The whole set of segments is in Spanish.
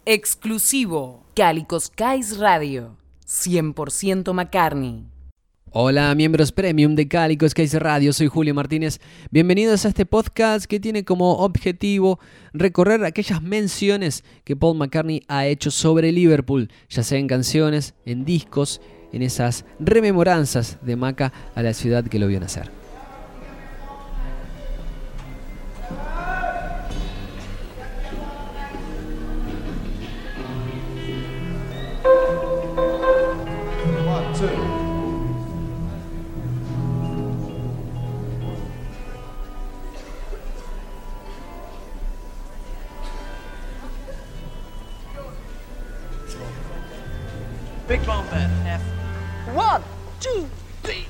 Exclusivo. Calico Skies Radio. 100% McCartney. Hola miembros premium de Calico Skies Radio, soy Julio Martínez. Bienvenidos a este podcast que tiene como objetivo recorrer aquellas menciones que Paul McCartney ha hecho sobre Liverpool, ya sea en canciones, en discos, en esas rememoranzas de Maca a la ciudad que lo vio nacer. Big bomb bed, F. 1, 2, 3.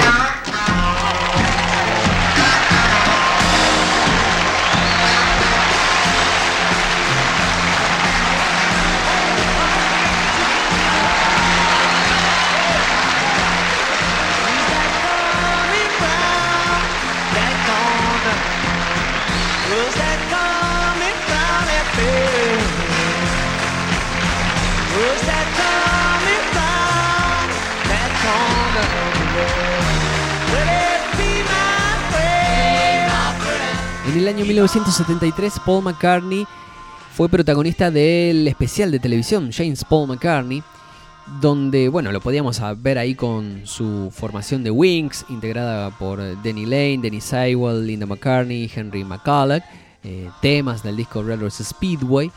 En el año 1973, Paul McCartney fue protagonista del especial de televisión James Paul McCartney, donde, bueno, lo podíamos ver ahí con su formación de Wings, integrada por Denny Laine, Denny Seiwell, Linda McCartney, Henry McCulloch, temas del disco Red Rose Speedway,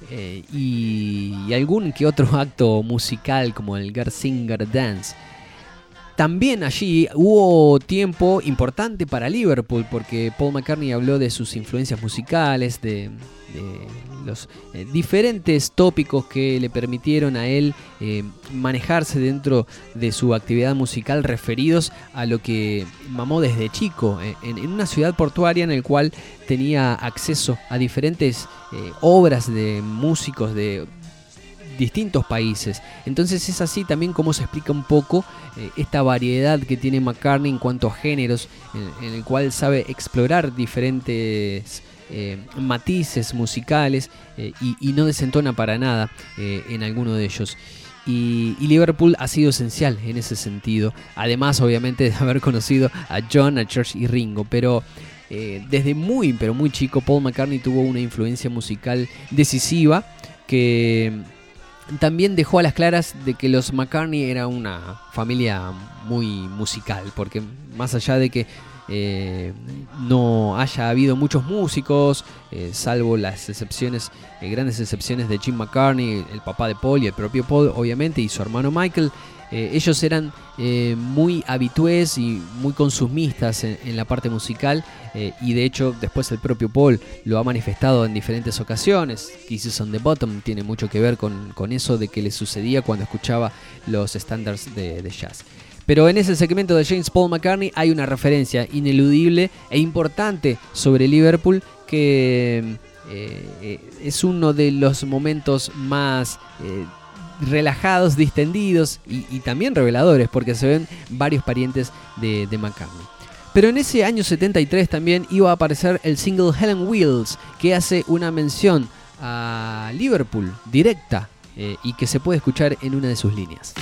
y algún que otro acto musical como el Get Singer Dance. También allí hubo tiempo importante para Liverpool, porque Paul McCartney habló de sus influencias musicales, de los diferentes tópicos que le permitieron a él manejarse dentro de su actividad musical, referidos a lo que mamó desde chico en una ciudad portuaria en el cual tenía acceso a diferentes obras de músicos de distintos países. Entonces es así también como se explica un poco esta variedad que tiene McCartney en cuanto a géneros, en el cual sabe explorar diferentes matices musicales y no desentona para nada en alguno de ellos. Y Liverpool ha sido esencial en ese sentido, además obviamente de haber conocido a John, a George y Ringo, pero desde muy pero muy chico Paul McCartney tuvo una influencia musical decisiva que también dejó a las claras de que los McCartney era una familia muy musical, porque más allá de que no haya habido muchos músicos, salvo las excepciones, grandes excepciones de Jim McCartney, el papá de Paul y el propio Paul obviamente, y su hermano Michael, ellos eran muy habitués y muy consumistas en la parte musical, y de hecho después el propio Paul lo ha manifestado en diferentes ocasiones. Kisses on the Bottom tiene mucho que ver con eso de que le sucedía cuando escuchaba los estándares de jazz. Pero en ese segmento de James Paul McCartney hay una referencia ineludible e importante sobre Liverpool que es uno de los momentos más relajados, distendidos y también reveladores, porque se ven varios parientes de McCartney. Pero en ese año 73 también iba a aparecer el single Helen Wheels, que hace una mención a Liverpool directa y que se puede escuchar en una de sus líneas.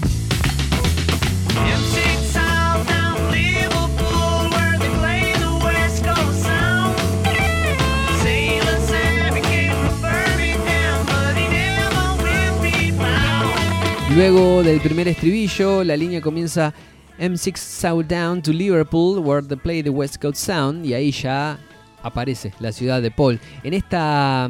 Luego del primer estribillo, la línea comienza M6 Southdown to Liverpool, where they play the West Coast Sound, y ahí ya aparece la ciudad de Paul. En esta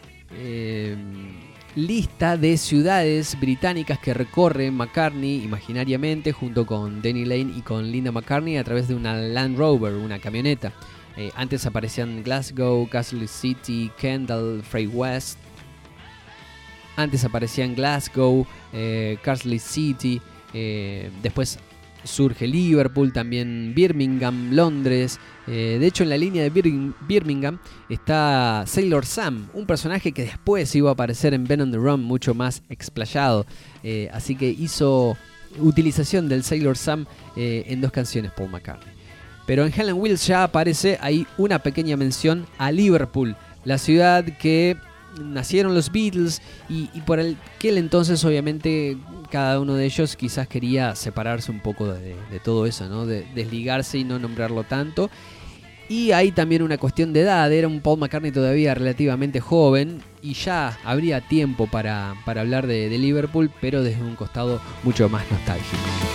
lista de ciudades británicas que recorre McCartney imaginariamente junto con Denny Laine y con Linda McCartney a través de una Land Rover, una camioneta. Antes aparecían Glasgow, Castle City, Kendal, Frey West. Antes aparecían Glasgow, Carlisle City, después surge Liverpool, también Birmingham, Londres. De hecho, en la línea de Birmingham está Sailor Sam, un personaje que después iba a aparecer en Ben on the Run, mucho más explayado. Así que hizo utilización del Sailor Sam en 2 canciones Paul McCartney. Pero en Helen Wheels ya aparece ahí una pequeña mención a Liverpool, la ciudad que nacieron los Beatles y por aquel entonces obviamente cada uno de ellos quizás quería separarse un poco de todo eso, ¿no? De desligarse y no nombrarlo tanto. Y hay también una cuestión de edad, era un Paul McCartney todavía relativamente joven y ya habría tiempo para hablar de Liverpool, pero desde un costado mucho más nostálgico.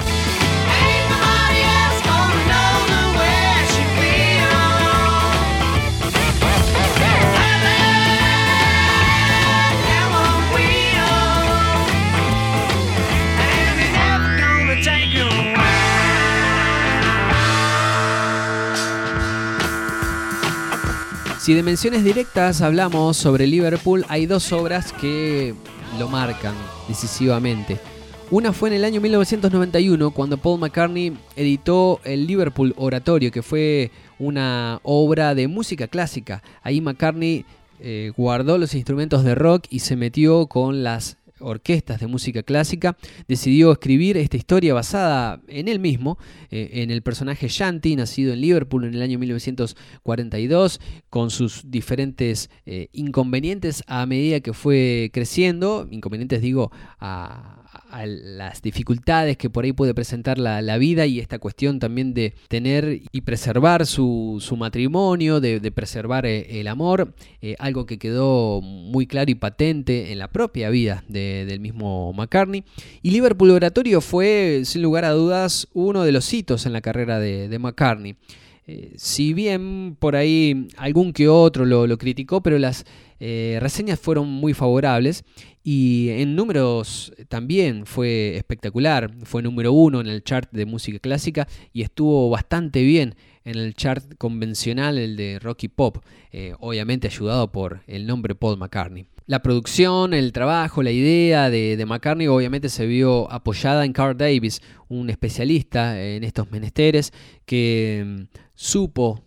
Si de menciones directas hablamos sobre Liverpool, hay dos obras que lo marcan decisivamente. Una fue en el año 1991, cuando Paul McCartney editó el Liverpool Oratorio, que fue una obra de música clásica. Ahí McCartney guardó los instrumentos de rock y se metió con las orquestas de música clásica. Decidió escribir esta historia basada en él mismo, en el personaje Shanti, nacido en Liverpool en el año 1942, con sus diferentes inconvenientes a medida que fue creciendo. Inconvenientes digo a las dificultades que por ahí puede presentar la vida, y esta cuestión también de tener y preservar su matrimonio, de preservar el amor, algo que quedó muy claro y patente en la propia vida del mismo McCartney. Y Liverpool Oratorio fue, sin lugar a dudas, uno de los hitos en la carrera de McCartney. Si bien por ahí algún que otro lo criticó, pero las reseñas fueron muy favorables y en números también fue espectacular. Fue número 1 en el chart de música clásica y estuvo bastante bien en el chart convencional, el de rock y pop, obviamente ayudado por el nombre Paul McCartney. La producción, el trabajo, la idea de McCartney obviamente se vio apoyada en Carl Davis, un especialista en estos menesteres que supo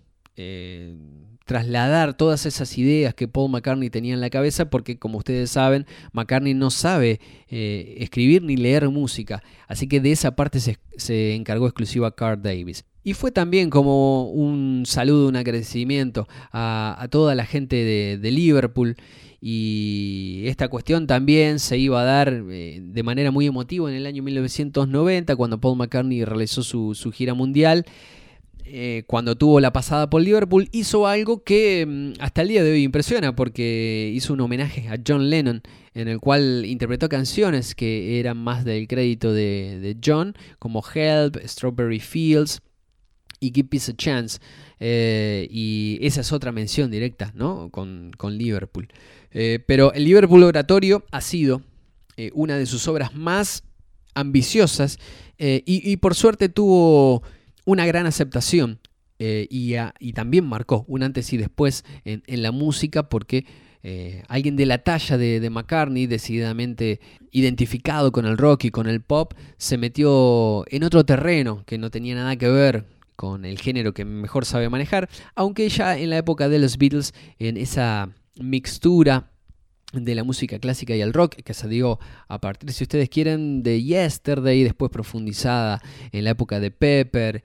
trasladar todas esas ideas que Paul McCartney tenía en la cabeza, porque como ustedes saben, McCartney no sabe escribir ni leer música, así que de esa parte se encargó exclusiva Carl Davis. Y fue también como un saludo, un agradecimiento a toda la gente de Liverpool. Y esta cuestión también se iba a dar de manera muy emotiva en el año 1990, cuando Paul McCartney realizó su gira mundial. Cuando tuvo la pasada por Liverpool, hizo algo que hasta el día de hoy impresiona, porque hizo un homenaje a John Lennon, en el cual interpretó canciones que eran más del crédito de John, como Help, Strawberry Fields y Give Peace a Chance. Y esa es otra mención directa, ¿no? con Liverpool. Pero el Liverpool Oratorio ha sido una de sus obras más ambiciosas y por suerte tuvo una gran aceptación y también marcó un antes y después en la música, porque alguien de la talla de McCartney, decididamente identificado con el rock y con el pop, se metió en otro terreno que no tenía nada que ver con el género que mejor sabe manejar, aunque ya en la época de los Beatles, en esa mixtura de la música clásica y el rock, que se dio a partir, si ustedes quieren, de Yesterday, después profundizada en la época de Pepper,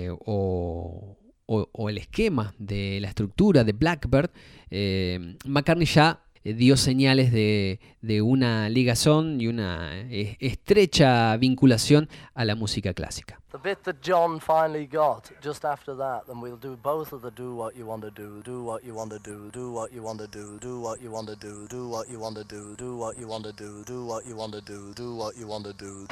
o el esquema de la estructura de Blackbird, McCartney ya dio señales de una ligazón y una estrecha vinculación a la música clásica. The bit that John finally got, just after that, then we'll do both of the do what you want to do what you want to do what you want to do what you want to do what you want to do what you want to do what you want to do what you want to do.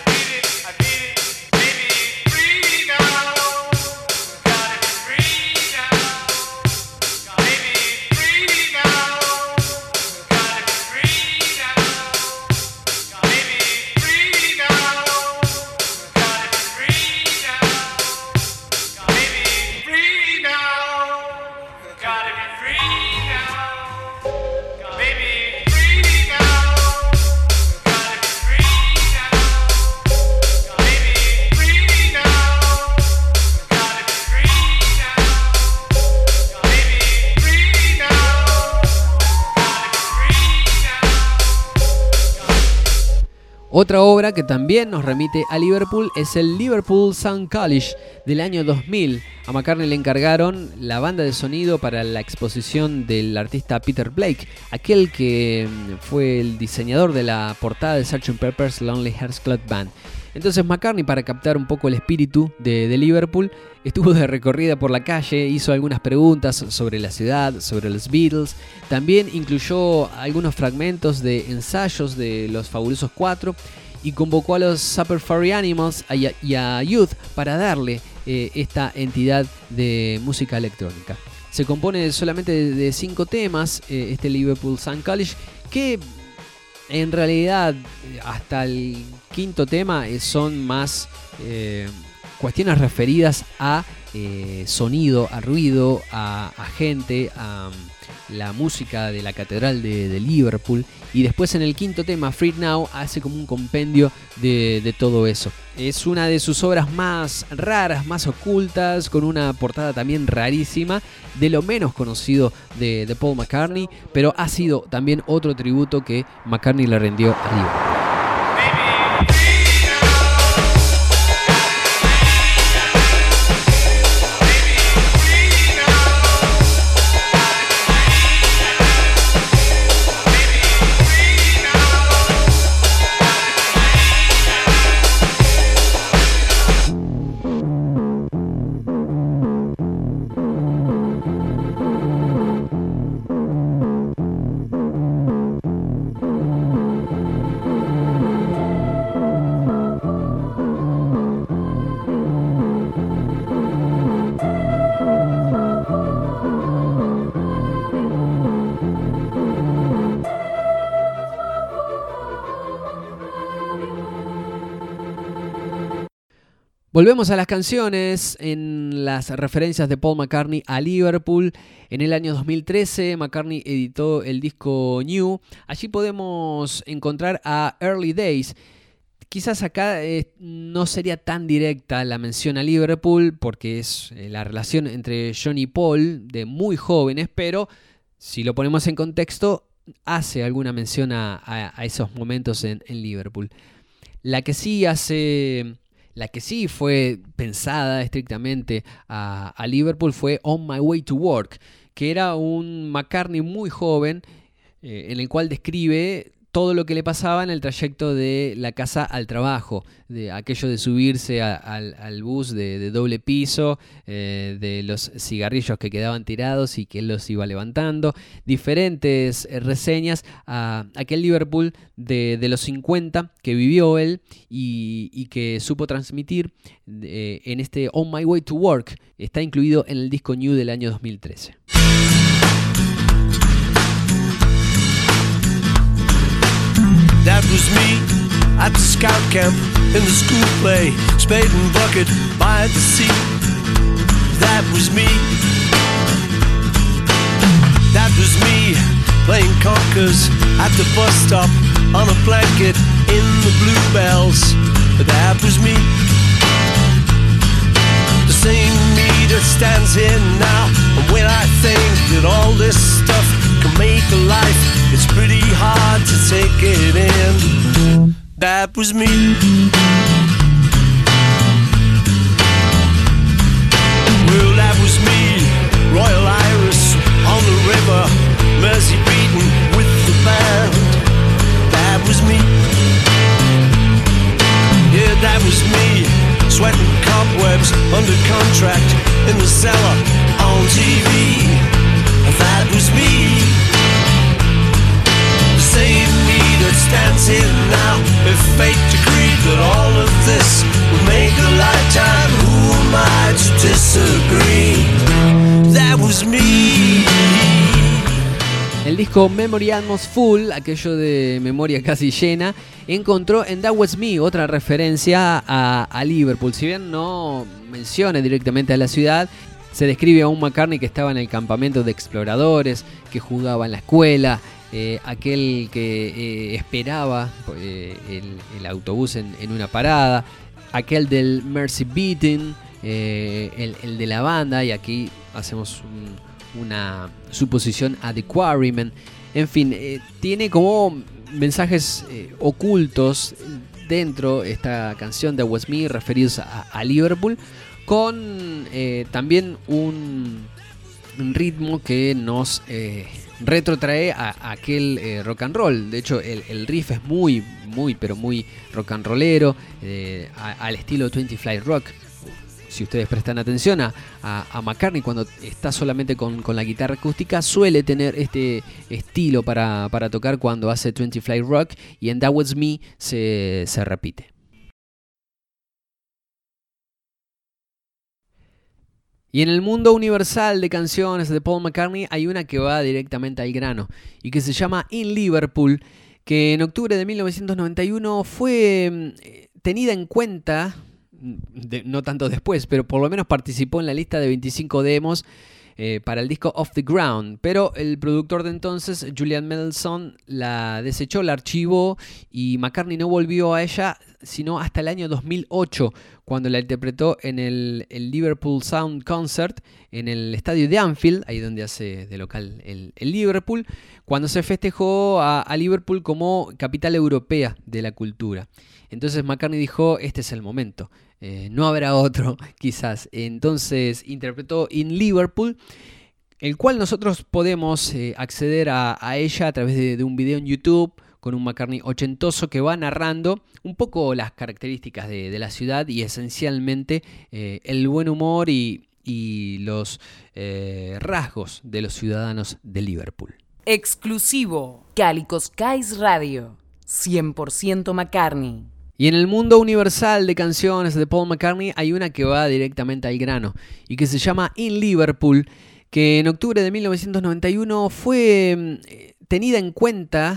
Free now, gotta be free. Otra obra que también nos remite a Liverpool es el Liverpool Sound College del año 2000. A McCartney le encargaron la banda de sonido para la exposición del artista Peter Blake, aquel que fue el diseñador de la portada de Sgt. Pepper's Lonely Hearts Club Band. Entonces McCartney, para captar un poco el espíritu de Liverpool, estuvo de recorrida por la calle, hizo algunas preguntas sobre la ciudad, sobre los Beatles. También incluyó algunos fragmentos de ensayos de los Fabulosos 4 y convocó a los Super Furry Animals y a Youth para darle esta entidad de música electrónica. Se compone solamente de 5 temas, este Liverpool Sound College, que en realidad hasta el 5º tema son más cuestiones referidas a sonido, a ruido, a gente, a la música de la catedral de Liverpool. Y después en el 5º tema, Free Now, hace como un compendio de todo eso. Es una de sus obras más raras, más ocultas, con una portada también rarísima, de lo menos conocido de Paul McCartney, pero ha sido también otro tributo que McCartney le rindió a Liverpool. Volvemos a las canciones, en las referencias de Paul McCartney a Liverpool. En el año 2013, McCartney editó el disco New. Allí podemos encontrar a Early Days. Quizás acá no sería tan directa la mención a Liverpool, porque es la relación entre John y Paul de muy jóvenes, pero si lo ponemos en contexto, hace alguna mención a esos momentos en Liverpool. La que sí fue pensada estrictamente a Liverpool fue On My Way to Work, que era un McCartney muy joven, en el cual describe todo lo que le pasaba en el trayecto de la casa al trabajo, de aquello de subirse al bus de doble piso, de los cigarrillos que quedaban tirados y que él los iba levantando, diferentes reseñas a aquel Liverpool de los 50 que vivió él y que supo transmitir en este On My Way to Work. Está incluido en el disco New del año 2013. That was me at the scout camp in the school play, spade and bucket by the sea. That was me. That was me playing conkers at the bus stop on a blanket in the Bluebells. That was me. The same me that stands here now. And when I think that all this stuff can make a life, it's pretty hard to take it in. That was me. Well, that was me, Royal Iris on the river, Mersey beaten with the band. That was me. Yeah, that was me, sweating cobwebs under contract in the cellar on TV. That was me. The same me that stands here now. If fate decreed that all of this would make a lifetime, who am I to disagree? That was me. El disco Memory Almost Full, aquello de memoria casi llena, encontró en That Was Me otra referencia a Liverpool. Si bien no menciona directamente a la ciudad, se describe a un McCartney que estaba en el campamento de exploradores, que jugaba en la escuela, aquel que esperaba el autobús en una parada, aquel del Mersey Beaten, el de la banda, y aquí hacemos una suposición a The Quarrymen. En fin, tiene como mensajes ocultos dentro esta canción de Was Me, referidos a Liverpool, con también un ritmo que nos retrotrae a aquel rock and roll. De hecho, el riff es muy rock and rollero, al estilo 20 Fly Rock. Si ustedes prestan atención a McCartney, cuando está solamente con la guitarra acústica, suele tener este estilo para tocar cuando hace 20 Fly Rock, y en That Was Me se repite. Y en el mundo universal de canciones de Paul McCartney hay una que va directamente al grano y que se llama In Liverpool, que en octubre de 1991 fue tenida en cuenta, no tanto después, pero por lo menos participó en la lista de 25 demos para el disco Off the Ground, pero el productor de entonces, Julian Mendelssohn, la desechó, la archivó, y McCartney no volvió a ella sino hasta el año 2008, cuando la interpretó en el Liverpool Sound Concert en el estadio de Anfield, ahí donde hace de local el Liverpool, cuando se festejó a Liverpool como capital europea de la cultura. Entonces McCartney dijo, este es el momento, no habrá otro quizás. Entonces interpretó In Liverpool, el cual nosotros podemos acceder a ella a través de un video en YouTube, con un McCartney ochentoso que va narrando un poco las características de la ciudad y esencialmente el buen humor y los rasgos de los ciudadanos de Liverpool. Exclusivo, Calico Skies Radio, 100% McCartney. Y en el mundo universal de canciones de Paul McCartney hay una que va directamente al grano y que se llama In Liverpool, que en octubre de 1991 fue tenida en cuenta,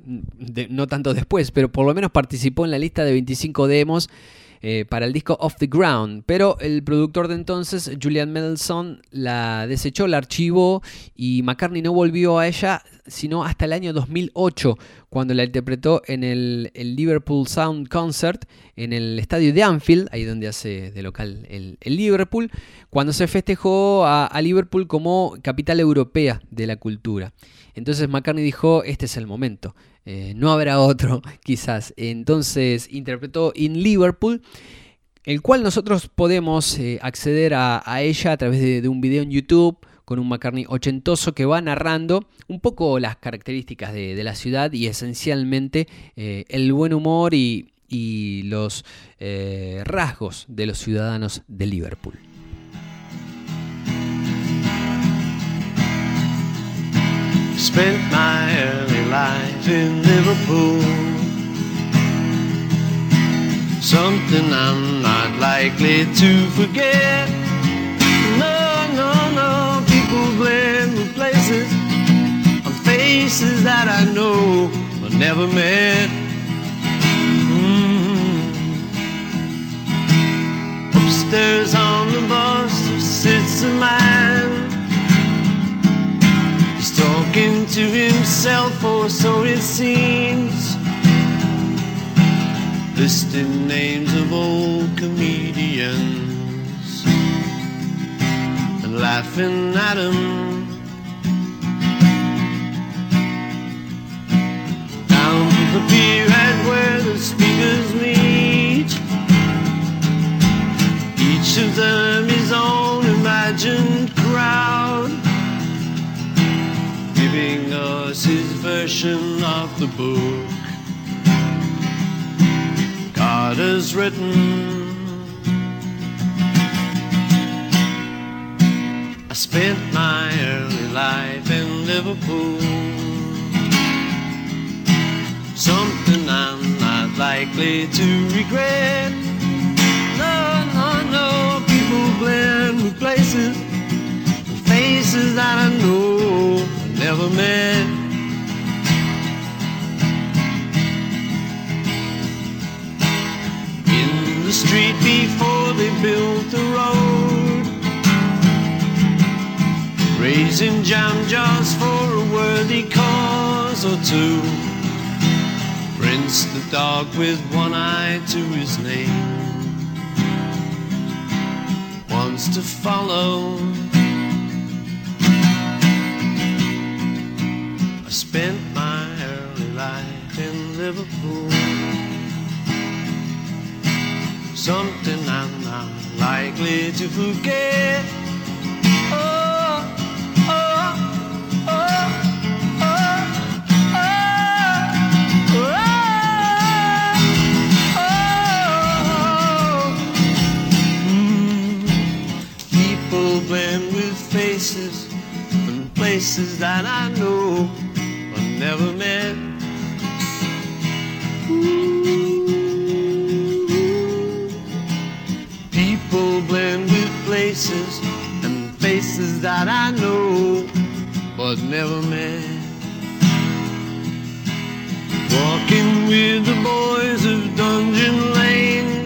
no tanto después, pero por lo menos participó en la lista de 25 demos para el disco Off the Ground, pero el productor de entonces, Julian Mendelssohn, la desechó, la archivó, y McCartney no volvió a ella sino hasta el año 2008, cuando la interpretó en el Liverpool Sound Concert en el estadio de Anfield, ahí donde hace de local el Liverpool, cuando se festejó a Liverpool como capital europea de la cultura. Entonces McCartney dijo, este es el momento, no habrá otro quizás. Entonces interpretó In Liverpool, el cual nosotros podemos acceder a ella a través de un video en YouTube, con un McCartney ochentoso que va narrando un poco las características de la ciudad y esencialmente el buen humor y los rasgos de los ciudadanos de Liverpool. Spent my early life in Liverpool, something I'm not likely to forget. No, people blend with places and faces that I know but never met. Upstairs on the bus sits a man, talking to himself, or so it seems, listing names of old comedians and laughing at them. Down the pierhead where the speakers meet, each of them his own imagined crowd, giving us his version of the book God has written. I spent my early life in Liverpool, something I'm not likely to regret. No, people blend with places and faces that I know never met. In the street before they built the road, raising jam jars for a worthy cause or two, Prince the dog with one eye to his name wants to follow. Spent my early life in Liverpool, something I'm not likely to forget. Oh, oh, oh, oh, People blend with faces and places that I know but never met. People blend with places and faces that I know but never met. Walking with the boys of Dungeon Lane,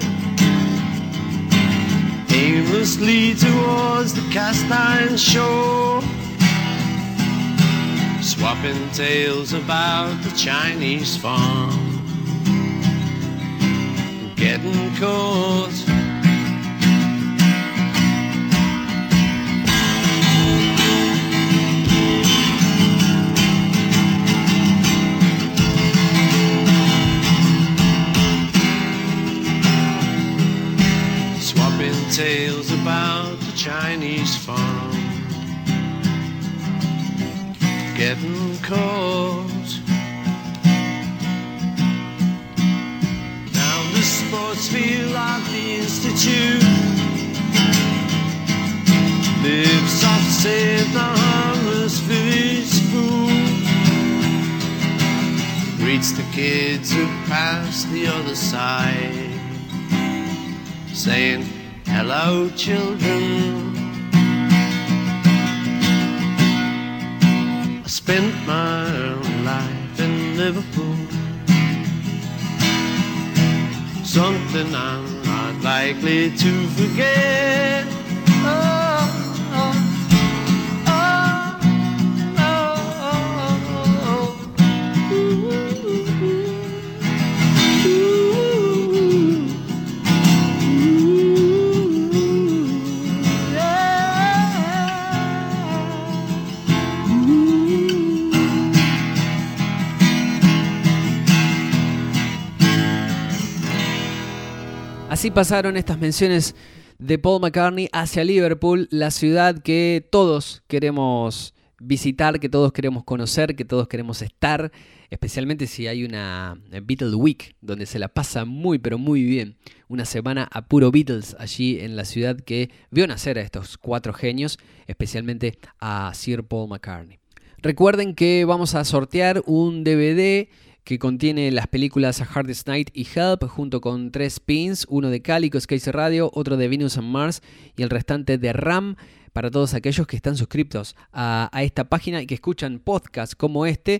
aimlessly towards the cast iron shore, swapping tales about the Chinese farm, getting caught. Tales about the Chinese farm, getting caught. Down the sports field of the Institute, live soft, save the harmless village food. Greets the kids who pass the other side, saying, hello, children. I spent my early life in Liverpool, something I'm not likely to forget. Oh, oh, oh, oh, oh, oh. Ooh, Así pasaron estas menciones de Paul McCartney hacia Liverpool, la ciudad que todos queremos visitar, que todos queremos conocer, que todos queremos estar, especialmente si hay una Beatles Week, donde se la pasa muy pero muy bien. Una semana a puro Beatles allí en la ciudad que vio nacer a estos cuatro genios, especialmente a Sir Paul McCartney. Recuerden que vamos a sortear un DVD que contiene las películas A Hardest Night y Help, junto con 3 pins, uno de Calico Skies Radio, otro de Venus and Mars y el restante de RAM, para todos aquellos que están suscriptos a esta página y que escuchan podcasts como este.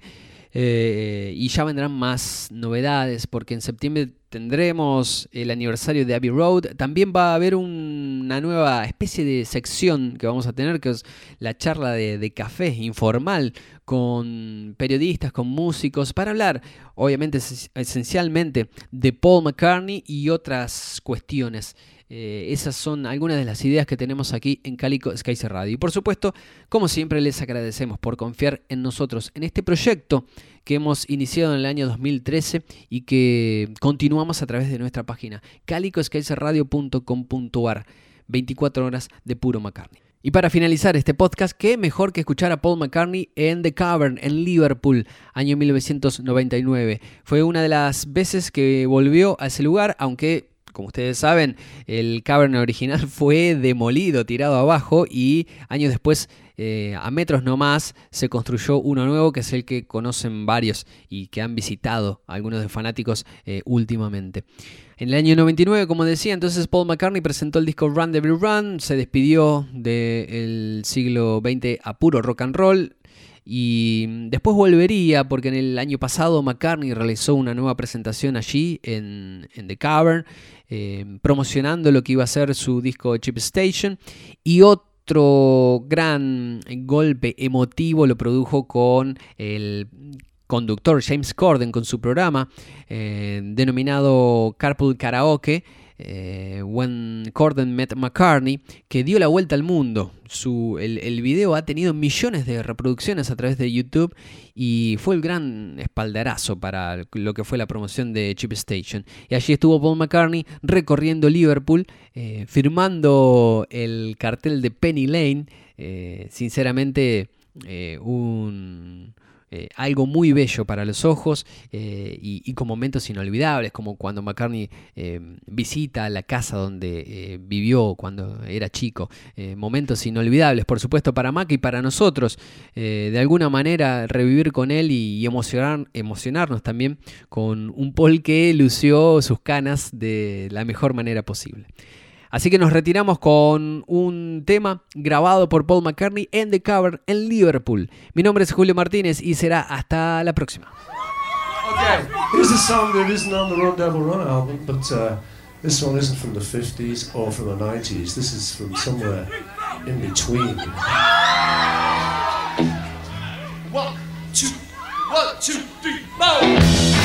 Y ya vendrán más novedades, porque en septiembre tendremos el aniversario de Abbey Road. También va a haber una nueva especie de sección que vamos a tener, que es la charla de café informal con periodistas, con músicos, para hablar, obviamente, esencialmente de Paul McCartney y otras cuestiones. Esas son algunas de las ideas que tenemos aquí en Calico Skies Radio. Y por supuesto, como siempre, les agradecemos por confiar en nosotros, en este proyecto que hemos iniciado en el año 2013 y que continuamos a través de nuestra página calicoskiesradio.com.ar. 24 horas de puro McCartney. Y para finalizar este podcast, qué mejor que escuchar a Paul McCartney en The Cavern, en Liverpool, año 1999. Fue una de las veces que volvió a ese lugar, aunque, como ustedes saben, el Cavern original fue demolido, tirado abajo, y años después, a metros nomás, se construyó uno nuevo, que es el que conocen varios y que han visitado algunos de fanáticos últimamente. En el año 99, como decía, entonces Paul McCartney presentó el disco Run Devil Run, se despidió del siglo XX a puro rock and roll, y después volvería, porque en el año pasado McCartney realizó una nueva presentación allí en The Cavern, promocionando lo que iba a ser su disco Chip Station, y otro gran golpe emotivo lo produjo con el conductor James Corden, con su programa denominado Carpool Karaoke, When Corden Met McCartney, que dio la vuelta al mundo. El video ha tenido millones de reproducciones a través de YouTube y fue el gran espaldarazo para lo que fue la promoción de Chip Station. Y allí estuvo Paul McCartney recorriendo Liverpool, firmando el cartel de Penny Lane. Sinceramente, algo muy bello para los ojos, y con momentos inolvidables, como cuando McCartney visita la casa donde vivió cuando era chico. Momentos inolvidables, por supuesto, para Mac y para nosotros. De alguna manera revivir con él y emocionarnos también con un Paul que lució sus canas de la mejor manera posible. Así que nos retiramos con un tema grabado por Paul McCartney en The Cavern en Liverpool. Mi nombre es Julio Martínez y será hasta la próxima. Okay, here's a song that isn't on the Run Devil Run album, but this one isn't from the 50s or from the 90s. This is from somewhere in between. 1, 2, 1, 2, 3, 4.